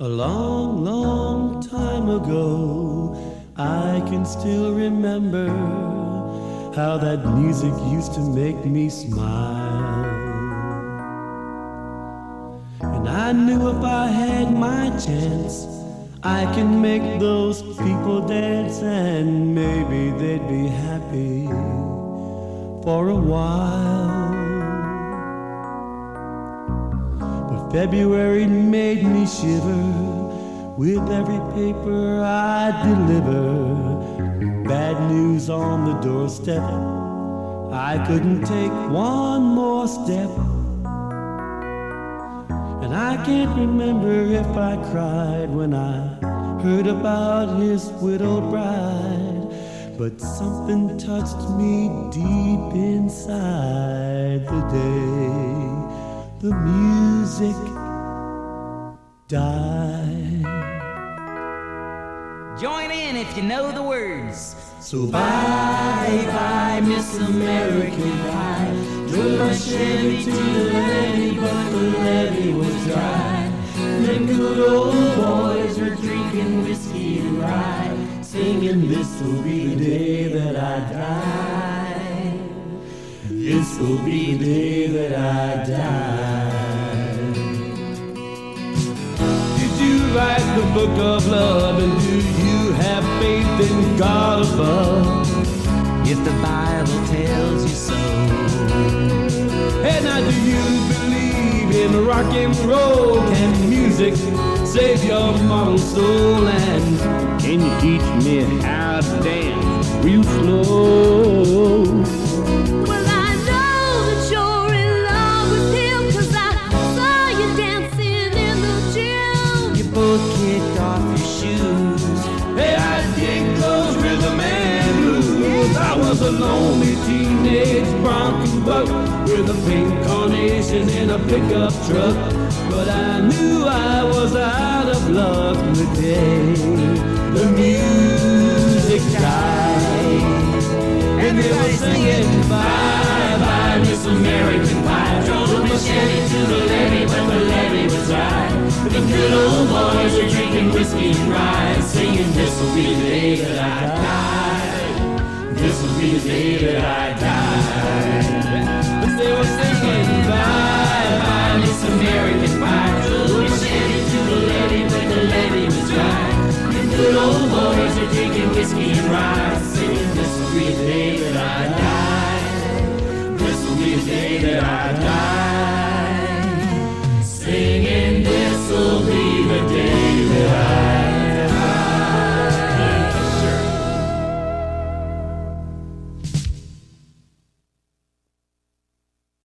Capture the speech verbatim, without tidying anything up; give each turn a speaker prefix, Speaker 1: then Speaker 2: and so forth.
Speaker 1: A long, long time ago, I can still remember how that music used to make me smile. And I knew if I had my chance, I can make those people dance, and maybe they'd be happy for a while. But February made me shiver with every paper I deliver. Bad news on the doorstep, I couldn't take one more step. And I can't remember if I cried when I heard about his widowed bride, but something touched me deep inside the day the music died.
Speaker 2: Join in if you know the words.
Speaker 1: So bye bye Miss American Pie, drove my Chevy to the levee, but the levee was dry. Them good old boys were drinking whiskey and rye, singing this'll be the day that I die. This'll be the day that I die. Did you write the book of love, and do you have faith in God above?
Speaker 2: If the Bible tells you so.
Speaker 1: And now do you believe in rock and roll? Can music save your mortal soul? And can you teach me how to dance real slow?
Speaker 3: Well, I know that you're in love with him, 'cause I saw you dancing in the gym.
Speaker 2: You both kicked off your shoes.
Speaker 1: Hey, I dig those rhythm and blues. I was a lonely teenage bronco buck with a pink carnation in a pickup truck, but I knew I was out of luck the day the music died. And they were singing bye bye Miss American Pie, drove my Chevy to the levee, but the levee was dry. The good old boys are drinking whiskey and rye, singing this'll be the day that I die. This'll be the day that I die. But they were singing bye bye Miss American